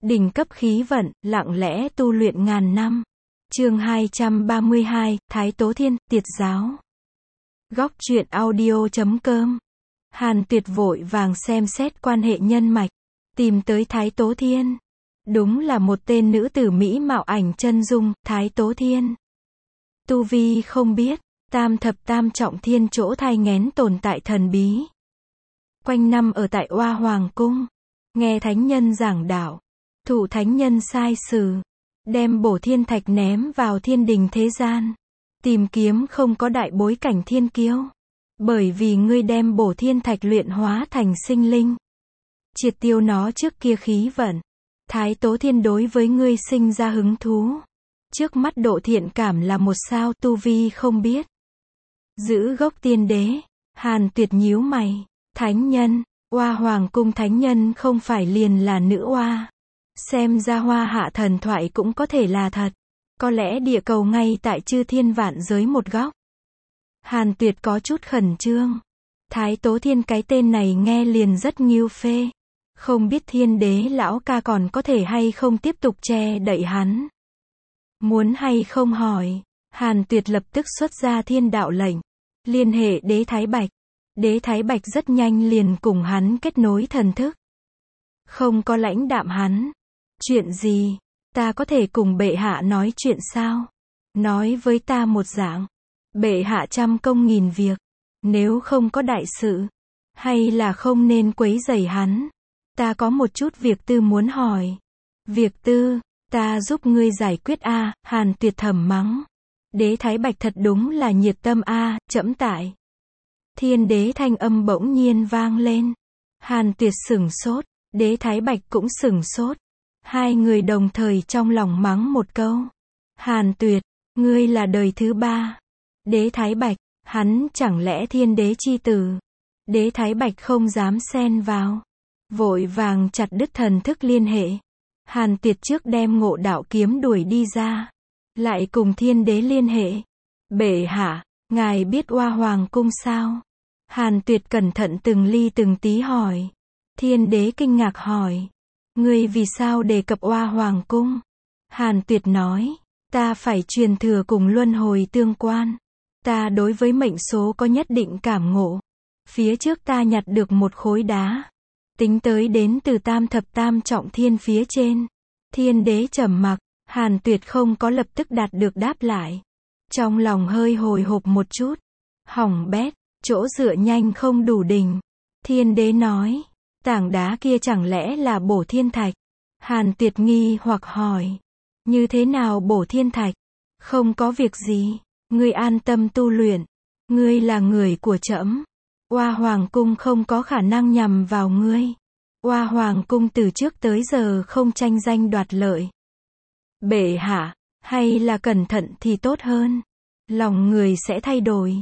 Đỉnh cấp khí vận, lặng lẽ tu luyện ngàn năm. Chương 232, Thái Tố Thiên, Tiệt giáo. Góc truyện audio.com. Hàn Tuyệt vội vàng xem xét quan hệ nhân mạch, tìm tới Thái Tố Thiên. Đúng là một tên nữ tử mỹ mạo ảnh chân dung, Thái Tố Thiên. Tu vi không biết, tam thập tam trọng thiên chỗ thai nghén tồn tại thần bí. Quanh năm ở tại Oa Hoàng Cung, nghe thánh nhân giảng đạo, thụ thánh nhân sai sử, đem bổ thiên thạch ném vào thiên đình thế gian, tìm kiếm không có đại bối cảnh thiên kiêu. Bởi vì ngươi đem bổ thiên thạch luyện hóa thành sinh linh, triệt tiêu nó trước kia khí vận, Thái Tố Thiên đối với ngươi sinh ra hứng thú. Trước mắt độ thiện cảm là một sao, tu vi không biết. Giữ gốc tiên đế, Hàn Tuyệt nhíu mày, thánh nhân, Oa Hoàng Cung thánh nhân không phải liền là nữ oa. Xem ra Hoa Hạ thần thoại cũng có thể là thật. Có lẽ địa cầu ngay tại chư thiên vạn giới một góc. Hàn Tuyệt có chút khẩn trương. Thái Tố Thiên cái tên này nghe liền rất nghiêu phê. Không biết thiên đế lão ca còn có thể hay không tiếp tục che đậy hắn. Muốn hay không hỏi. Hàn Tuyệt lập tức xuất ra thiên đạo lệnh. Liên hệ đế Thái Bạch. Đế Thái Bạch rất nhanh liền cùng hắn kết nối thần thức. Không có lãnh đạm hắn. Chuyện gì? Ta có thể cùng bệ hạ nói chuyện sao? Nói với ta một dạng. Bệ hạ trăm công nghìn việc. Nếu không có đại sự, hay là không nên quấy rầy hắn. Ta có một chút việc tư muốn hỏi. Việc tư, ta giúp ngươi giải quyết a. Hàn Tuyệt thầm mắng. Đế Thái Bạch thật đúng là nhiệt tâm a. Trẫm tại. Thiên đế thanh âm bỗng nhiên vang lên. Hàn Tuyệt sửng sốt, đế Thái Bạch cũng sửng sốt. Hai người đồng thời trong lòng mắng một câu. Hàn Tuyệt, ngươi là đời thứ ba. Đế Thái Bạch, hắn chẳng lẽ thiên đế chi tử? Đế Thái Bạch không dám xen vào. Vội vàng chặt đứt thần thức liên hệ. Hàn Tuyệt trước đem Ngộ Đạo kiếm đuổi đi ra. Lại cùng thiên đế liên hệ. Bệ hạ, ngài biết Oa Hoàng Cung sao? Hàn Tuyệt cẩn thận từng ly từng tí hỏi. Thiên đế kinh ngạc hỏi. Ngươi vì sao đề cập Oa Hoàng Cung? Hàn Tuyệt nói. Ta phải truyền thừa cùng luân hồi tương quan. Ta đối với mệnh số có nhất định cảm ngộ. Phía trước ta nhặt được một khối đá. Tính tới đến từ tam thập tam trọng thiên phía trên. Thiên đế trầm mặc. Hàn Tuyệt không có lập tức đạt được đáp lại. Trong lòng hơi hồi hộp một chút. Hỏng bét, chỗ dựa nhanh không đủ đỉnh. Thiên đế nói. Tảng đá kia chẳng lẽ là bổ thiên thạch? Hàn Tuyệt nghi hoặc hỏi. Như thế nào bổ thiên thạch? Không có việc gì. Ngươi an tâm tu luyện. Ngươi là người của trẫm. Oa Hoàng Cung không có khả năng nhằm vào ngươi. Oa Hoàng Cung từ trước tới giờ không tranh danh đoạt lợi. Bệ hạ, hay là cẩn thận thì tốt hơn. Lòng người sẽ thay đổi.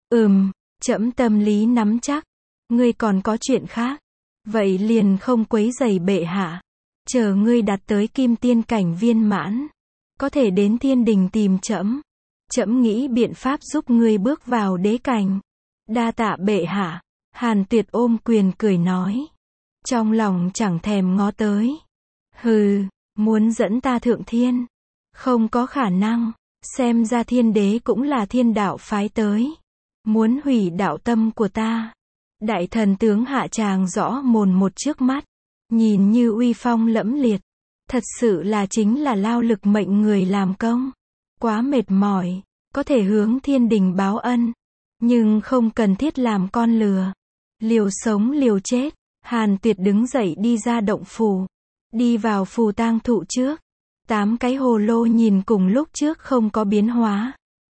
Trẫm tâm lý nắm chắc. Ngươi còn có chuyện khác. Vậy liền không quấy rầy bệ hạ. Chờ ngươi đạt tới kim tiên cảnh viên mãn. Có thể đến thiên đình tìm trẫm. Trẫm nghĩ biện pháp giúp ngươi bước vào đế cảnh. Đa tạ bệ hạ. Hàn Tuyệt ôm quyền cười nói. Trong lòng chẳng thèm ngó tới. Hừ, muốn dẫn ta thượng thiên. Không có khả năng. Xem ra thiên đế cũng là thiên đạo phái tới. Muốn hủy đạo tâm của ta. Đại thần tướng hạ tràng rõ mồn một trước mắt. Nhìn như uy phong lẫm liệt. Thật sự là chính là lao lực mệnh người làm công. Quá mệt mỏi. Có thể hướng thiên đình báo ân. Nhưng không cần thiết làm con lừa. Liều sống liều chết. Hàn Tuyệt đứng dậy đi ra động phủ. Đi vào phù tang thụ trước. 8 cái hồ lô nhìn cùng lúc trước không có biến hóa.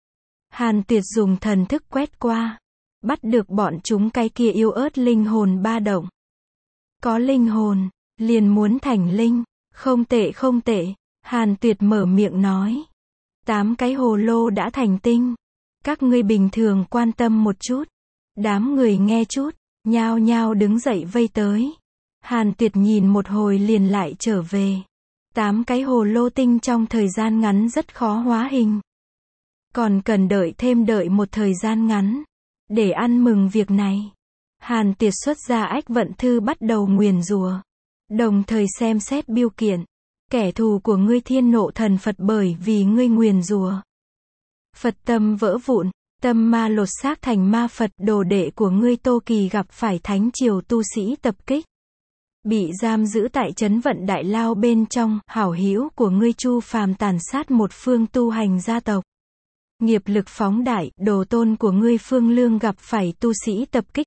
Hàn Tuyệt dùng thần thức quét qua. Bắt được bọn chúng cái kia yếu ớt linh hồn ba động. Có linh hồn, liền muốn thành linh. Không tệ không tệ. Hàn Tuyệt mở miệng nói. 8 cái hồ lô đã thành tinh. Các ngươi bình thường quan tâm một chút. Đám người nghe chút, nhao nhao đứng dậy vây tới. Hàn Tuyệt nhìn một hồi liền lại trở về. 8 cái hồ lô tinh trong thời gian ngắn rất khó hóa hình. Còn cần đợi một thời gian ngắn. Để ăn mừng việc này. Hàn Tuyệt xuất ra ách vận thư bắt đầu nguyền rủa. Đồng thời xem xét biêu kiện. Kẻ thù của ngươi thiên nộ thần Phật bởi vì ngươi nguyền rủa. Phật tâm vỡ vụn, tâm ma lột xác thành ma Phật, đồ đệ của ngươi Tô Kỳ gặp phải thánh triều tu sĩ tập kích. Bị giam giữ tại trấn Vận Đại Lao bên trong, hảo hữu của ngươi Chu Phàm tàn sát một phương tu hành gia tộc. Nghiệp lực phóng đại, đồ tôn của ngươi Phương Lương gặp phải tu sĩ tập kích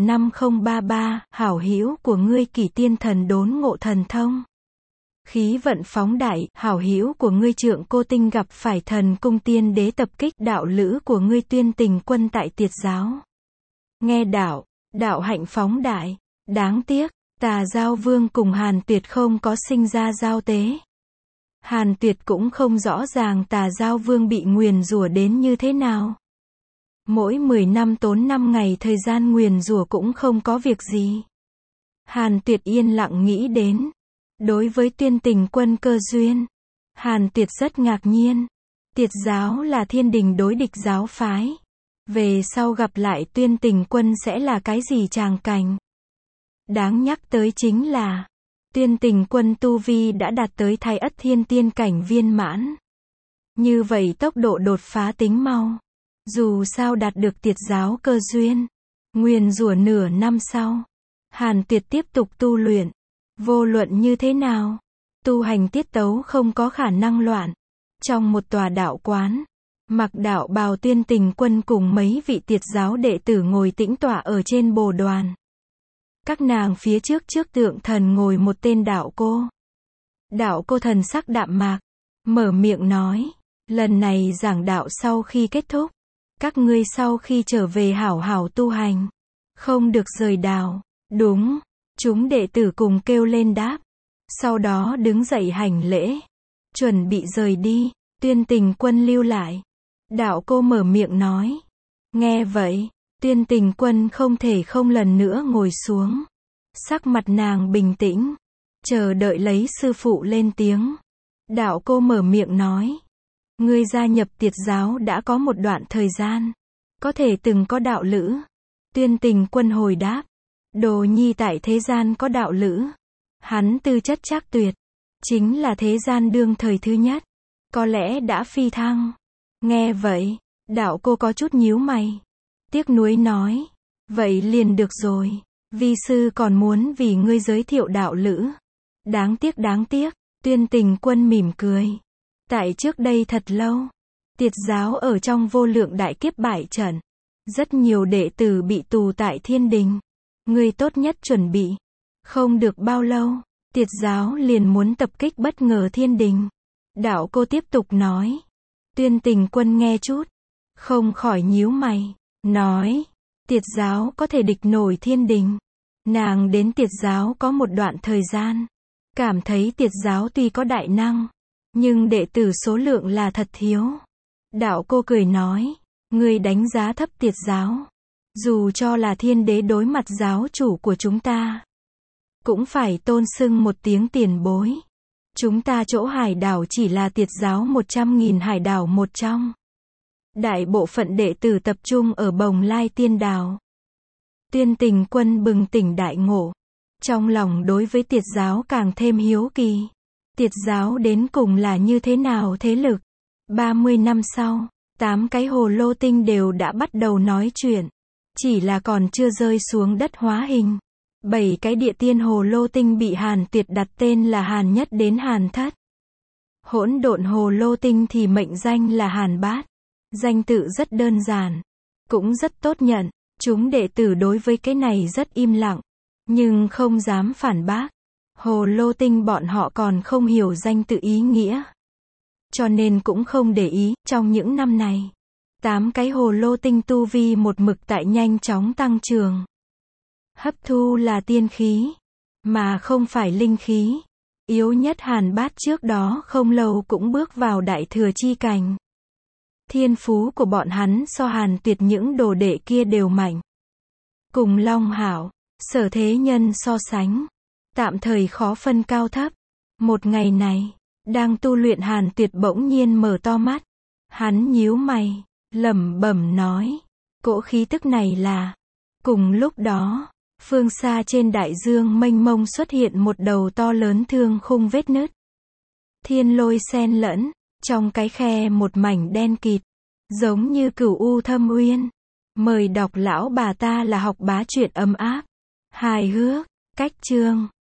X15033, hảo hữu của ngươi Kỷ Tiên Thần đốn ngộ thần thông. Khí vận phóng đại, hảo hữu của ngươi Trượng Cô Tinh gặp phải thần cung tiên đế tập kích, đạo lữ của ngươi Tuyên Tình Quân tại tiệt giáo. Nghe đạo, đạo hạnh phóng đại. Đáng tiếc, Tà Giao Vương cùng Hàn Tuyệt không có sinh ra giao tế. Hàn Tuyệt cũng không rõ ràng Tà Giao Vương bị nguyền rủa đến như thế nào. Mỗi 10 năm tốn 5 ngày thời gian nguyền rủa cũng không có việc gì. Hàn Tuyệt yên lặng nghĩ đến. Đối với Tuyên Tình Quân cơ duyên, Hàn Tuyệt rất ngạc nhiên. Tiệt giáo là thiên đình đối địch giáo phái. Về sau gặp lại Tuyên Tình Quân sẽ là cái gì tràng cảnh? Đáng nhắc tới chính là, Tuyên Tình Quân tu vi đã đạt tới Thái Ất Thiên Tiên cảnh viên mãn. Như vậy tốc độ đột phá tính mau. Dù sao đạt được tiệt giáo cơ duyên. Nguyền rủa nửa năm sau, Hàn Tuyệt tiếp tục tu luyện. Vô luận như thế nào, tu hành tiết tấu không có khả năng loạn. Trong một tòa đạo quán, mặc đạo bào Tuyên Tình Quân cùng mấy vị tiệt giáo đệ tử ngồi tĩnh tọa ở trên bồ đoàn. Các nàng phía trước tượng thần ngồi một tên đạo cô. Đạo cô thần sắc đạm mạc, mở miệng nói, lần này giảng đạo sau khi kết thúc, các ngươi sau khi trở về hảo hảo tu hành, không được rời đạo. Đúng, chúng đệ tử cùng kêu lên đáp. Sau đó đứng dậy hành lễ, chuẩn bị rời đi. Tuyên Tình Quân lưu lại. Đạo cô mở miệng nói. Nghe vậy, Tuyên Tình Quân không thể không lần nữa ngồi xuống. Sắc mặt nàng bình tĩnh, chờ đợi lấy sư phụ lên tiếng. Đạo cô mở miệng nói. Ngươi gia nhập tiệt giáo đã có một đoạn thời gian. Có thể từng có đạo lữ. Tuyên Tình Quân hồi đáp. Đồ nhi tại thế gian có đạo lữ. Hắn tư chất chắc tuyệt. Chính là thế gian đương thời thứ nhất. Có lẽ đã phi thăng. Nghe vậy, đạo cô có chút nhíu mày. Tiếc nuối nói. Vậy liền được rồi. Vi sư còn muốn vì ngươi giới thiệu đạo lữ. Đáng tiếc. Tuyên Tình Quân mỉm cười. Tại trước đây thật lâu, tiệt giáo ở trong vô lượng đại kiếp bại trận. Rất nhiều đệ tử bị tù tại thiên đình. Ngươi tốt nhất chuẩn bị. Không được bao lâu, tiệt giáo liền muốn tập kích bất ngờ thiên đình. Đạo cô tiếp tục nói. Tuyên Tình Quân nghe chút, không khỏi nhíu mày, nói, tiệt giáo có thể địch nổi thiên đình. Nàng đến tiệt giáo có một đoạn thời gian, cảm thấy tiệt giáo tuy có đại năng, nhưng đệ tử số lượng là thật thiếu. Đạo cô cười nói, ngươi đánh giá thấp tiệt giáo. Dù cho là thiên đế đối mặt giáo chủ của chúng ta, cũng phải tôn xưng một tiếng tiền bối. Chúng ta chỗ hải đảo chỉ là tiệt giáo 100.000 hải đảo một trong. Đại bộ phận đệ tử tập trung ở Bồng Lai Tiên Đảo. Tuyên Tình Quân bừng tỉnh đại ngộ. Trong lòng đối với tiệt giáo càng thêm hiếu kỳ. Tiệt giáo đến cùng là như thế nào thế lực? 30 năm sau, 8 cái hồ lô tinh đều đã bắt đầu nói chuyện. Chỉ là còn chưa rơi xuống đất hóa hình. 7 cái địa tiên hồ lô tinh bị Hàn Tuyệt đặt tên là Hàn Nhất đến Hàn Thất. Hỗn độn hồ lô tinh thì mệnh danh là Hàn Bát. Danh tự rất đơn giản, cũng rất tốt nhận. Chúng đệ tử đối với cái này rất im lặng, nhưng không dám phản bác. Hồ lô tinh bọn họ còn không hiểu danh tự ý nghĩa, cho nên cũng không để ý. Trong những năm này, 8 cái hồ lô tinh tu vi một mực tại nhanh chóng tăng trưởng. Hấp thu là tiên khí, mà không phải linh khí. Yếu nhất Hàn Bát trước đó không lâu cũng bước vào đại thừa chi cảnh. Thiên phú của bọn hắn so Hàn Tuyệt những đồ đệ kia đều mạnh. Cùng Long Hảo, Sở Thế Nhân so sánh, tạm thời khó phân cao thấp. Một ngày này, đang tu luyện Hàn Tuyệt bỗng nhiên mở to mắt. Hắn nhíu mày, lẩm bẩm nói, cỗ khí tức này là... Cùng lúc đó, phương xa trên đại dương mênh mông xuất hiện một đầu to lớn thương khung vết nứt. thiên lôi xen lẫn, trong cái khe một mảnh đen kịt, giống như cửu u thâm uyên. Mời đọc Lão Bà Ta là học bá truyện ấm áp, hài hước, cách chương.